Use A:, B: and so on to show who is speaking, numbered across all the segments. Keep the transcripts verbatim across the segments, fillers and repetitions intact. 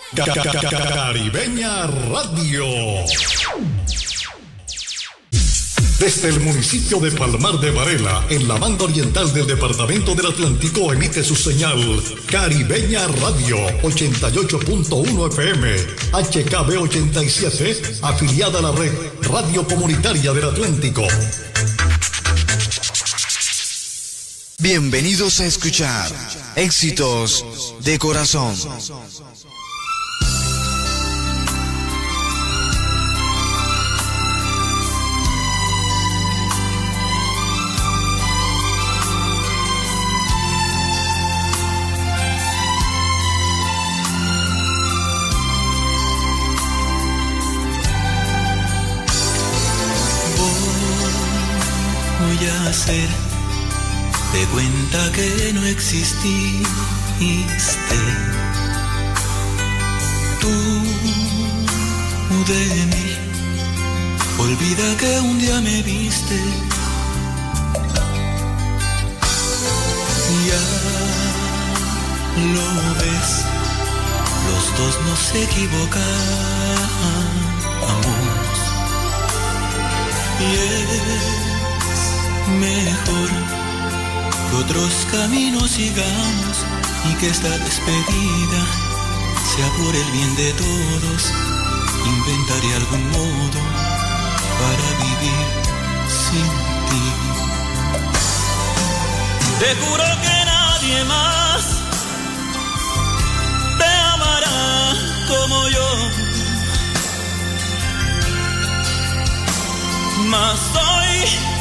A: Caribeña Radio. Desde el municipio de Palmar de Varela, en la banda oriental del departamento del Atlántico, emite su señal Caribeña Radio ochenta y ocho punto uno F M, H K B ochenta y siete, afiliada a la red Radio Comunitaria del Atlántico.
B: Bienvenidos a escuchar Éxitos de Corazón.
C: Voy a hacer de cuenta que no exististe. Tú de mí, olvida que un día me viste. Ya lo ves, los dos nos equivocamos. Y es mejor que otros caminos sigamos y que esta despedida sea por el bien de todos. Inventaré algún modo para vivir sin ti. Te juro que nadie más te amará como yo. Mas hoy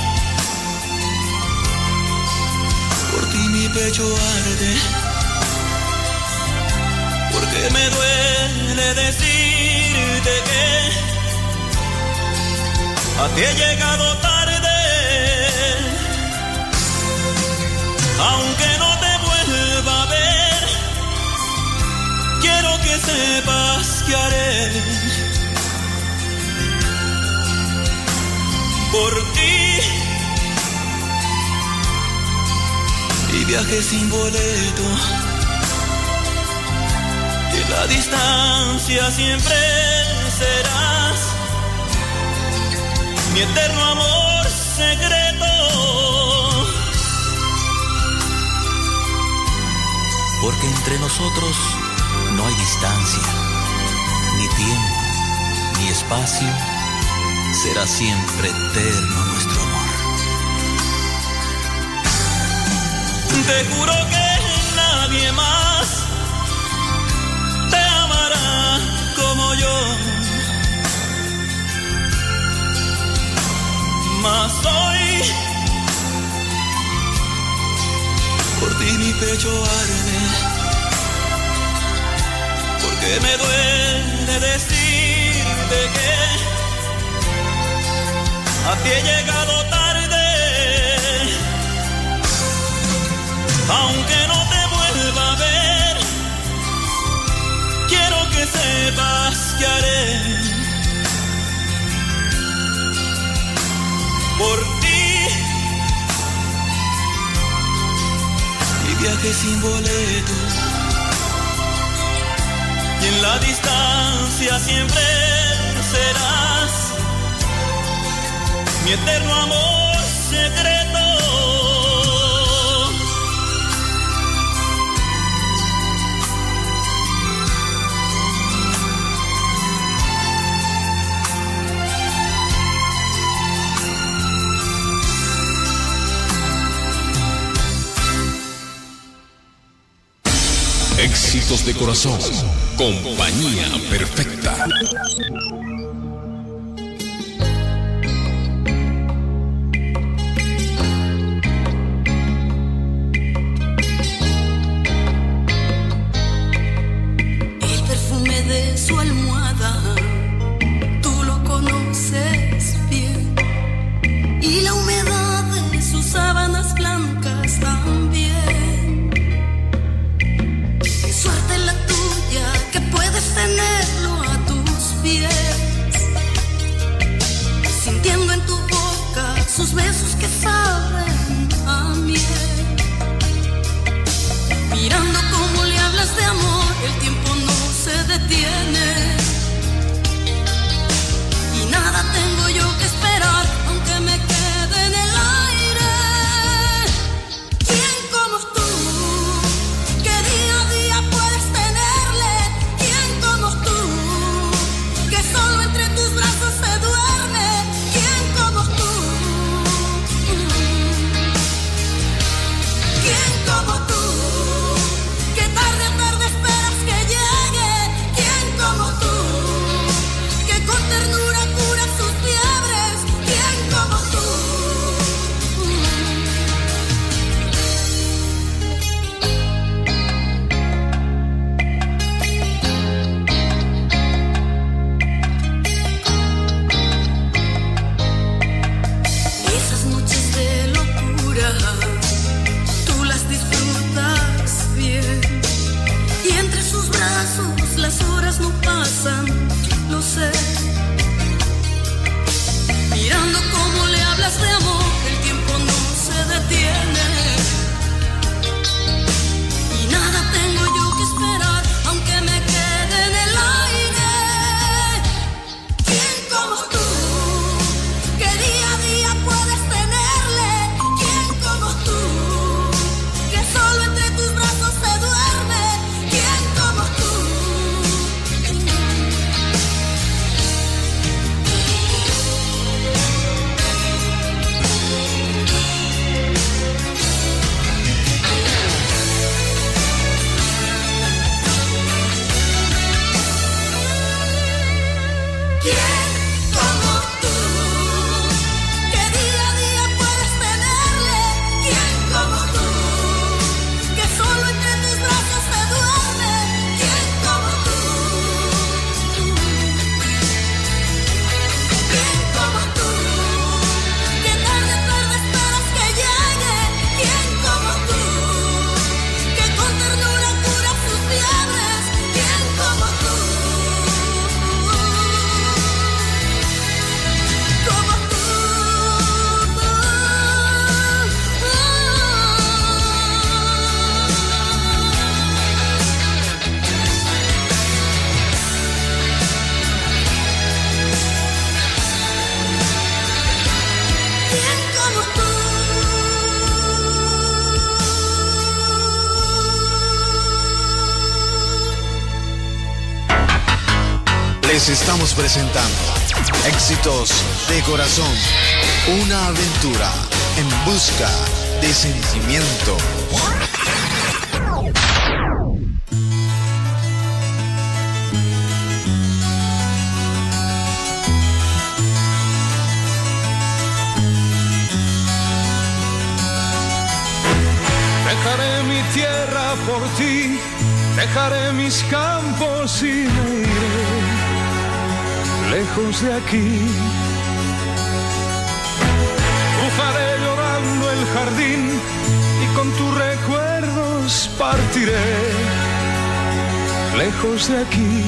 C: por ti mi pecho arde, porque me duele decirte que a ti he llegado tarde. Aunque no te vuelva a ver, quiero que sepas que haré por ti. Y viaje sin boleto, y en la distancia siempre serás mi eterno amor secreto. Porque entre nosotros no hay distancia, ni tiempo, ni espacio. Será siempre eterno nuestro amor. Te juro que nadie más te amará como yo. Mas hoy por ti mi pecho arde, porque me duele decirte que a ti he llegado tarde. Aunque no te vuelva a ver, quiero que sepas que haré por ti. Y viaje sin boleto, y en la distancia siempre serás mi eterno amor secreto.
D: Éxitos de Corazón, compañía perfecta.
E: El perfume de su almohada, tú lo conoces bien, y la humedad de sus sábanas blancas también. Suerte la tuya que puedes tenerlo a tus pies, sintiendo en tu boca sus besos que saben a miel, mirando cómo le hablas de amor, el tiempo no se detiene. horas no pasan, lo sé. Mirando cómo le hablas de amor, el tiempo no se detiene. Y nada tengo yo que esperar, aunque me quede en el aire. ¿Quién como tú, que día a día puedes tenerle? ¿Quién como tú, que solo entre tus brazos se duerme? ¿Quién como tú? ¿Quién como tú, que día a día puedes tenerle? ¿Quién como tú, que solo entre tus brazos se duerme? ¿Quién como tú? ¿Quién como tú, que tarde, tarde esperas que llegue? ¿Quién como tú, que con ternura cura sus fiebres? ¿Quién como tú? Como tú, ¿quién como tú?
B: Les estamos presentando Éxitos de Corazón, una aventura en busca de sentimiento.
C: Dejaré mi tierra por ti, dejaré mis campos y me iré lejos de aquí. Cruzaré llorando el jardín y con tus recuerdos partiré lejos de aquí.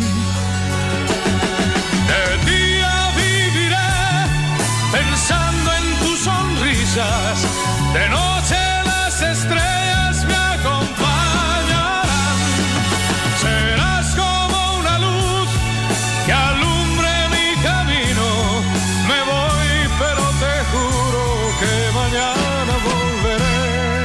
C: De día viviré pensando en tus sonrisas, de noche las estrellas me acompañarán. Serás como una luz que alumbre mi camino. Me voy, pero te juro que mañana volveré.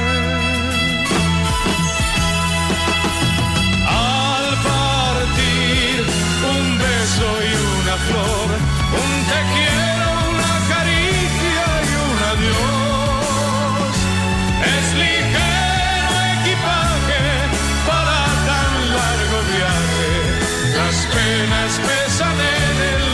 C: Al partir, un beso y una flor, un te quiero, una caricia y un adiós. Es ligero equipaje para tan largo viaje. Las penas pesan en el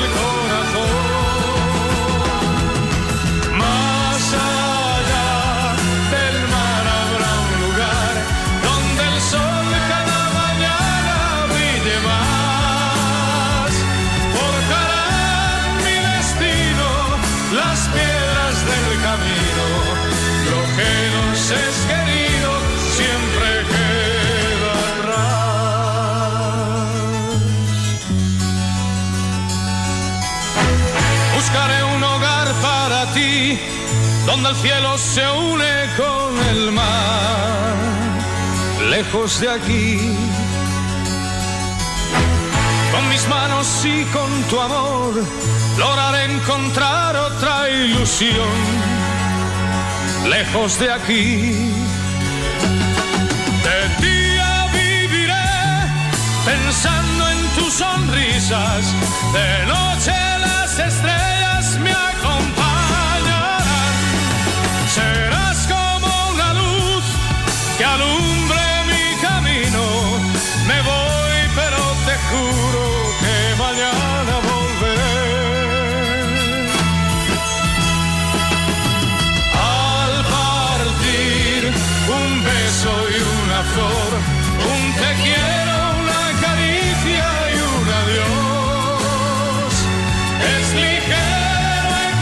C: corazón. Más allá del mar habrá un lugar donde el sol cada mañana brille más. Forjarán mi destino las piedras del camino. Lo que nos es querido siempre queda atrás. Buscaré un hogar para ti, donde el cielo se une con el mar, lejos de aquí. Con mis manos y con tu amor lograré encontrar otra ilusión, lejos de aquí. De día viviré pensando en tus sonrisas, de noche las estrellas me acompañarán. Serás como una luz que alumbre mi camino. Me voy, pero te juro que mañana volveré. Al partir, un beso y una flor, un te quiero, una caricia y un adiós. Es ligero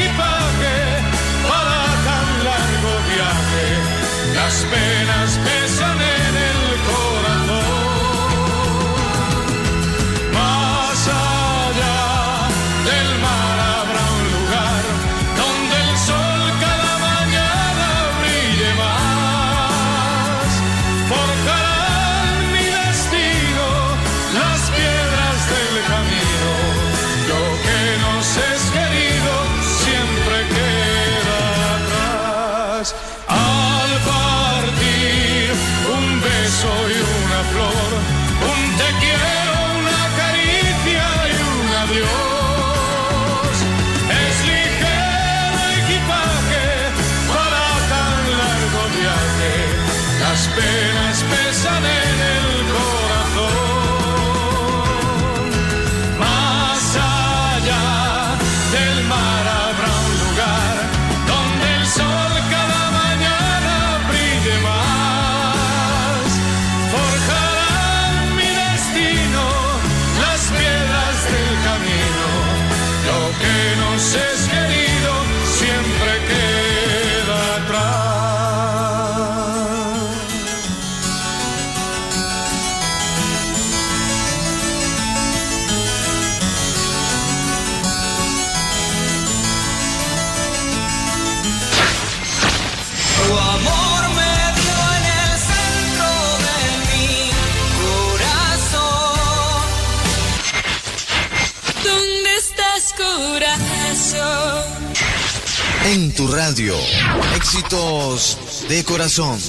E: corazón.
B: En tu radio, éxitos de corazón.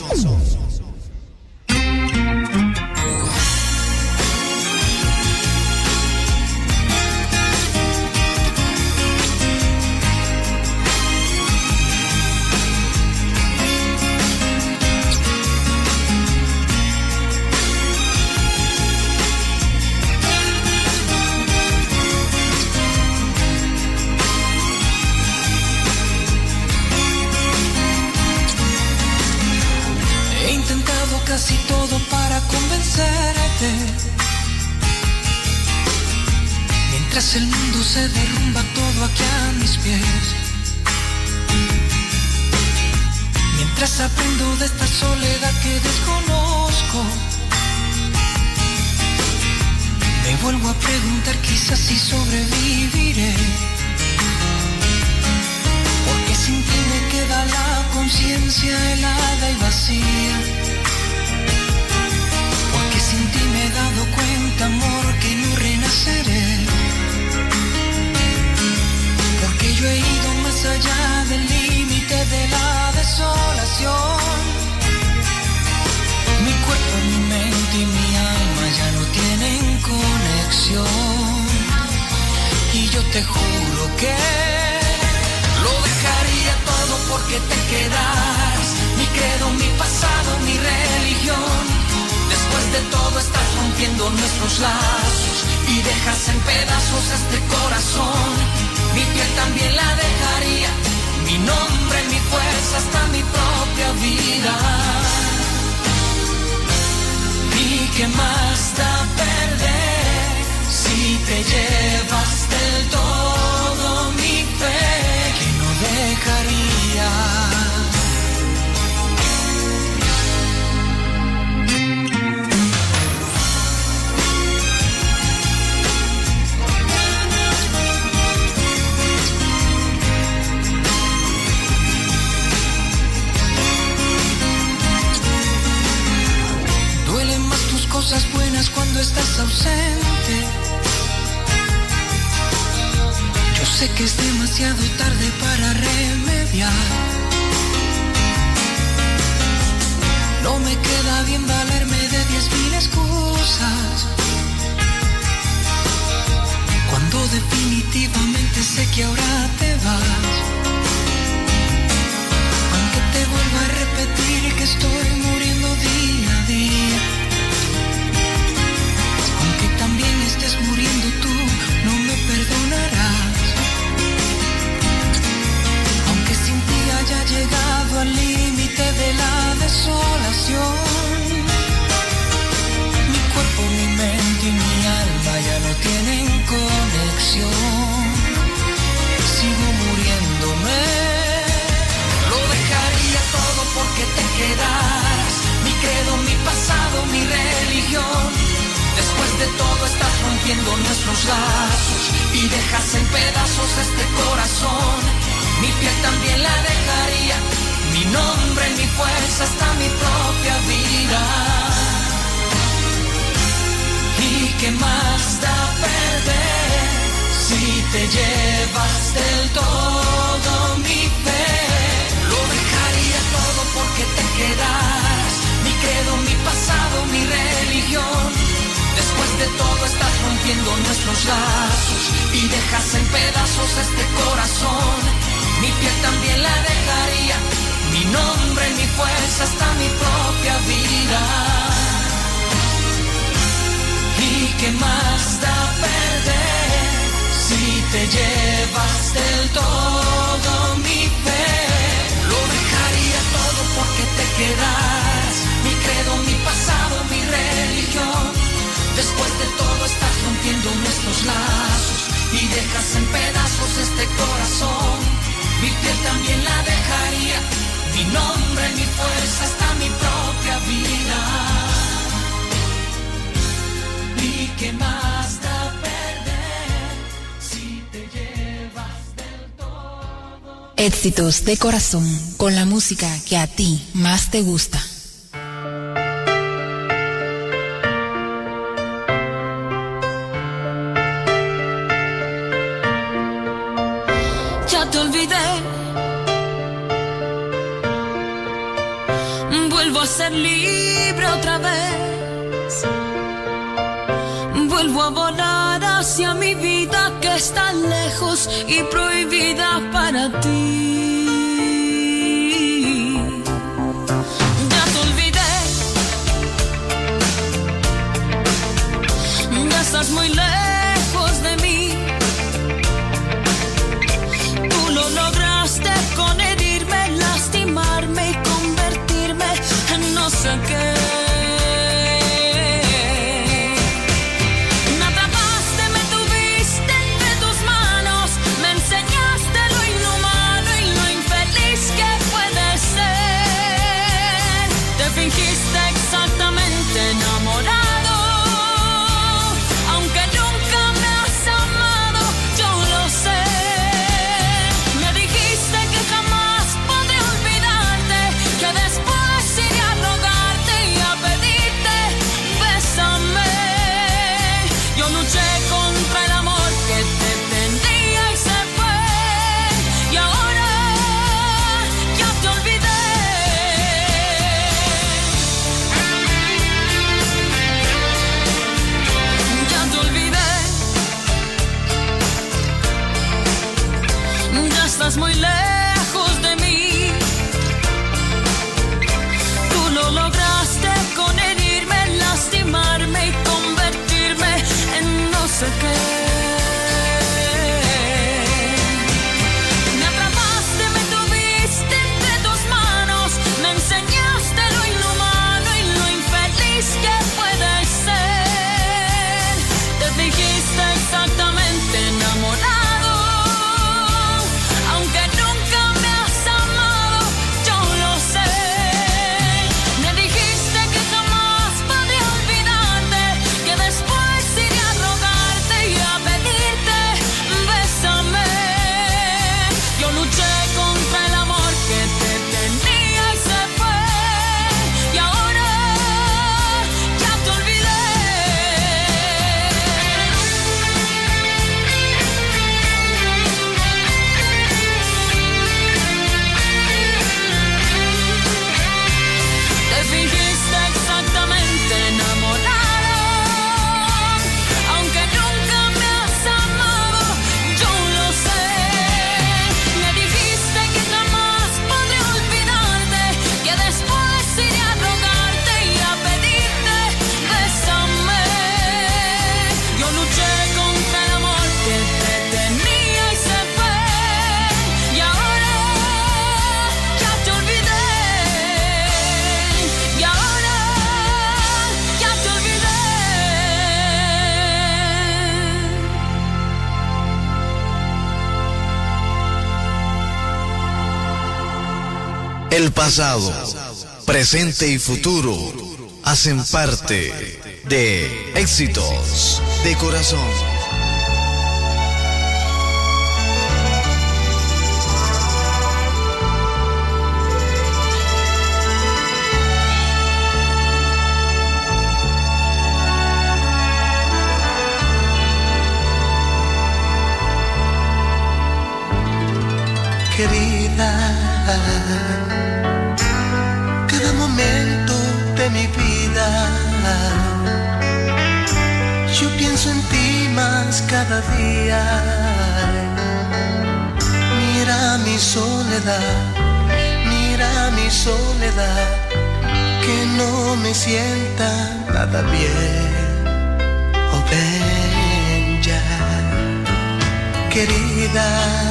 F: Casi todo para convencerte. Mientras el mundo se derrumba todo aquí a mis pies. Mientras aprendo de esta soledad que desconozco. Me vuelvo a preguntar quizás si sobreviviré. Porque sin ti me queda la conciencia helada y vacía. Sin ti me he dado cuenta, amor, que no renaceré. Porque yo he ido más allá del límite de la desolación. Mi cuerpo, mi mente y mi alma ya no tienen conexión. Y yo te juro que lo dejaría todo porque te quedaras. Mi credo, mi pasado, mi religión. Después de todo estás rompiendo nuestros lazos y dejas en pedazos este corazón. Mi piel también la dejaría, mi nombre, mi fuerza, hasta mi propia vida. ¿Y qué más da perder si te llevas del todo mi fe que no dejaría? Cosas buenas cuando estás ausente. Yo sé que es demasiado tarde para remediar. No me queda bien valerme de diez mil excusas, cuando definitivamente sé que ahora te vas. Aunque te vuelva a repetir que estoy muriendo día a día. También estés muriendo tú, no me perdonarás. Aunque sin ti haya llegado al límite de la desolación. Mi cuerpo, mi mente y mi alma ya no tienen conexión. Sigo muriéndome. Lo dejaría todo porque te quedaras. Mi credo, mi pasado, mi religión. Después de todo estás rompiendo nuestros lazos y dejas en pedazos este corazón. Mi piel también la dejaría, mi nombre, mi fuerza, hasta mi propia vida. ¿Y qué más da perder si te llevas del todo mi fe? Lo dejaría todo porque te quedaras. Mi credo, mi pasado, mi religión. Después de todo estás rompiendo nuestros lazos y dejas en pedazos este corazón. Mi piel también la dejaría, mi nombre, mi fuerza, hasta mi propia vida. ¿Y qué más da perder si te llevas del todo mi fe? Lo dejaría todo porque te quedaras. Mi credo, mi pasado, mi religión. Después de todo estás rompiendo nuestros lazos y dejas en pedazos este corazón. Mi piel también la dejaría, mi nombre, mi fuerza, hasta mi propia vida. ¿Y qué más da perder si te llevas del todo?
G: Éxitos de corazón, con la música que a ti más te gusta.
E: ya te olvidé. Vuelvo a ser libre otra vez. Vuelvo a volar hacia mi vida que está lejos y prohibida para ti. Ya te olvidé. Ya estás muy lejos de mí. Tú lo lograste con herirme, lastimarme y convertirme en no sé qué. Me atrapaste, me tuviste entre tus manos, me enseñaste lo inhumano y lo infeliz que puede ser. Te fingiste exactamente enamorado, aunque nunca me has amado, yo lo sé. Me dijiste que jamás podré olvidarte, que después iré a rogarte y a pedirte, bésame. Yo luché contra el amor que te tenía y se fue, y ahora ya te olvidé. Ya te olvidé. Ya estás muy lejos de mí. Tú lo lograste con herirme, lastimarme y convertirme en no sé qué. Me atrapaste, me tuviste entre tus manos, me enseñaste lo inhumano y lo infeliz que puede ser. Te dijiste exactamente enamorado, aunque nunca me has amado, yo lo sé. Me dijiste que jamás podré olvidarte, que después iré a rogarte y a pedirte, bésame. Yo luché contra el amor que te tenía y se fue, y ahora ya te olvidé. Te fingiste exactamente enamorado, aunque nunca me has amado, yo lo sé. Me dijiste que jamás podré olvidarte, que después iré a rogarte y a pedirte, bésame. Yo luché contra el amor que te tenía y se fue, y ahora ya te olvidé. Y ahora ya te olvidé.
B: El pasado, presente y futuro hacen parte de Éxitos de Corazón.
H: Querida, cada momento de mi vida, yo pienso en ti más cada día. Mira mi soledad, mira mi soledad, que no me sienta nada bien. Oh, ven ya, querida.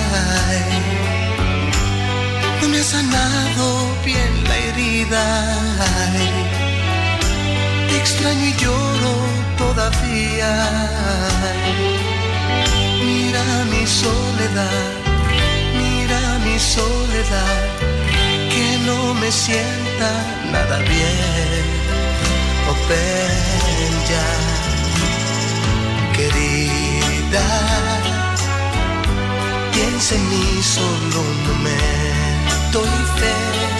H: No me ha sanado bien la herida, ay, te extraño y lloro todavía. Ay, mira mi soledad, mira mi soledad, que no me sienta nada bien. Oh, ven ya, querida, piensa en mí solo un momento y fe.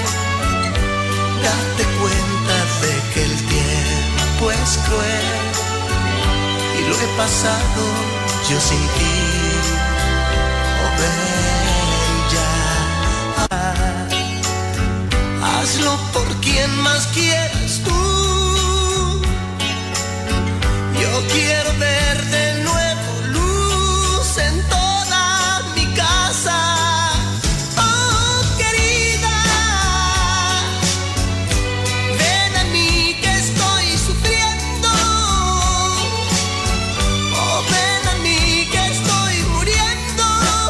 H: Date cuenta de que el tiempo es cruel y lo he pasado yo sin ti. Oh, ven hazlo por quien más quieras tú. Yo quiero ver de nuevo luz en toda mi casa. Oh, querida, ven a mí que estoy sufriendo. Oh, ven a mí que estoy muriendo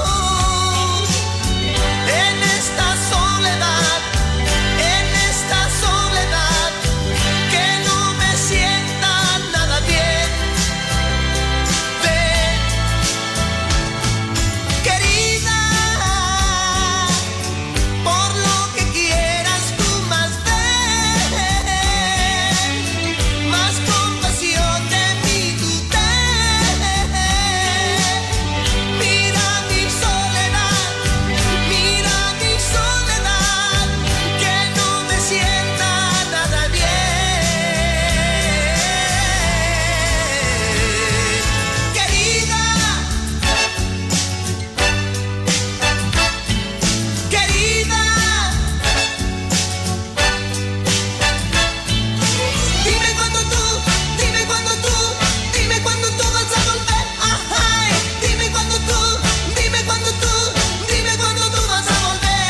H: en esta soledad, en esta soledad que no me sienta nada bien. Ven, querida, por lo que quieras tú más ven, más compasión de mí tú ten. Mira mi soledad, mira mi soledad, que no me sienta nada bien. Querida, querida, dime cuándo tú, dime cuándo tú, dime cuándo tú vas a volver. Ay, dime cuándo tú, dime cuándo tú, dime cuándo tú vas a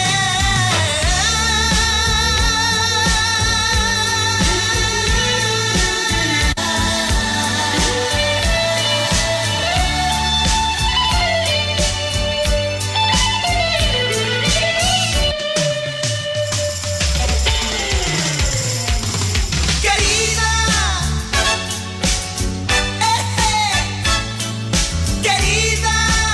H: Querida, eh, querida,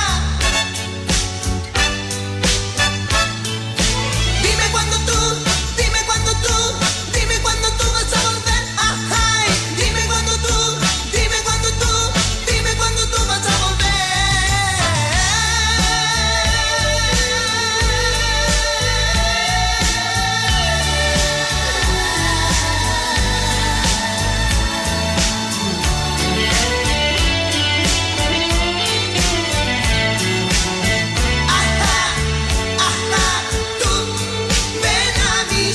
H: dime cuándo tú, dime cuándo tú, dime cuándo tú vas a volver. Ay, dime cuándo tú, dime cuándo tú, dime cuándo tú vas a Ajá, ajá, tú ven a mi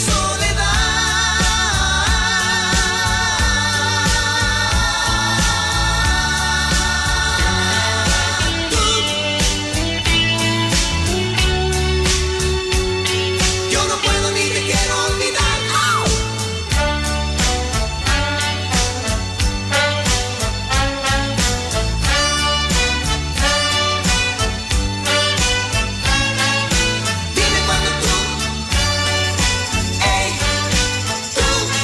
H: soledad. Tú, yo no puedo ni te quiero olvidar. ¡Au! Dime cuándo tú, ey, tú.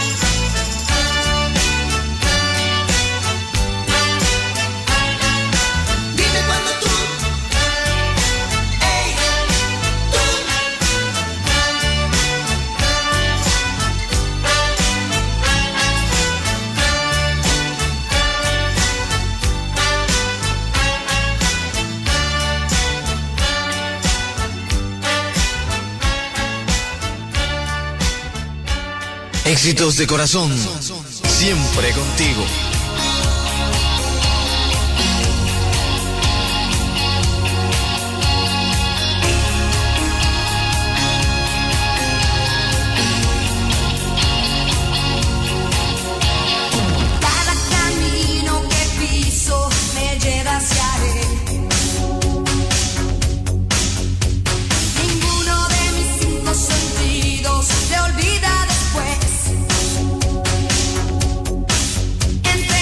H: Dime cuándo tú, ey, tú.
B: Éxitos de corazón, siempre contigo.
E: Cada camino que piso me lleva hacia él. Ninguno de mis cinco sentidos se olvida después. Entre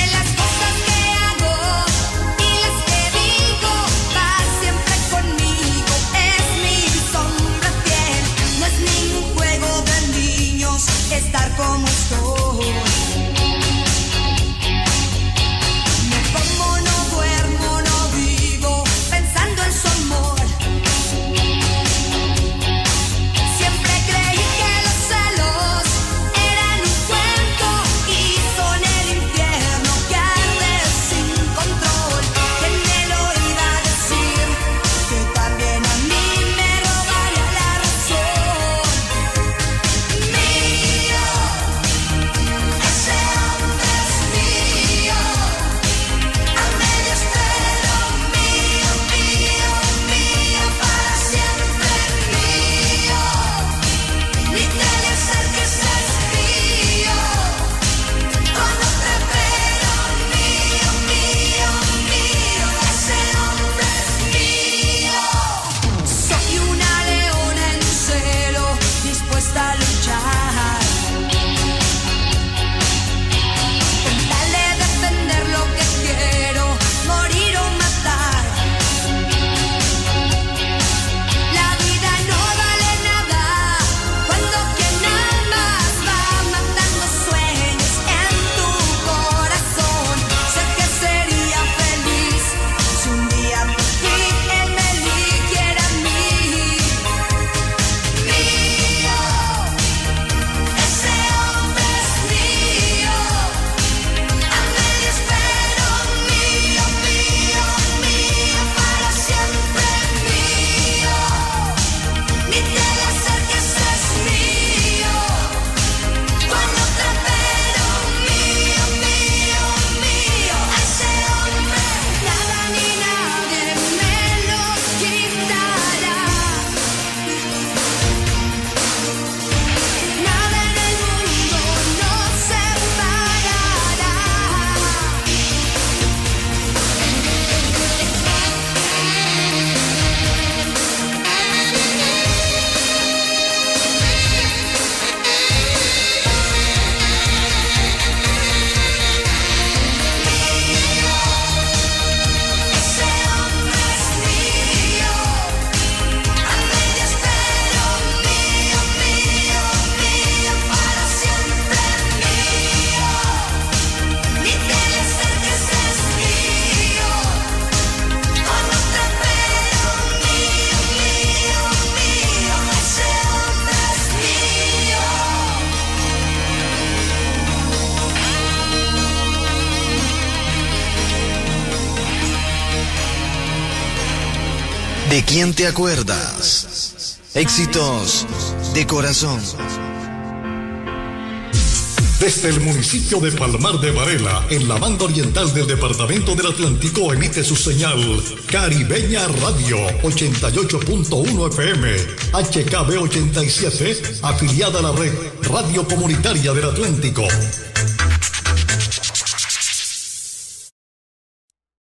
B: ¿De quién te acuerdas? Éxitos de corazón.
A: Desde el municipio de Palmar de Varela, en la banda oriental del departamento del Atlántico, emite su señal Caribeña Radio ochenta y ocho punto uno F M, H K B ochenta y siete, afiliada a la red Radio Comunitaria del Atlántico.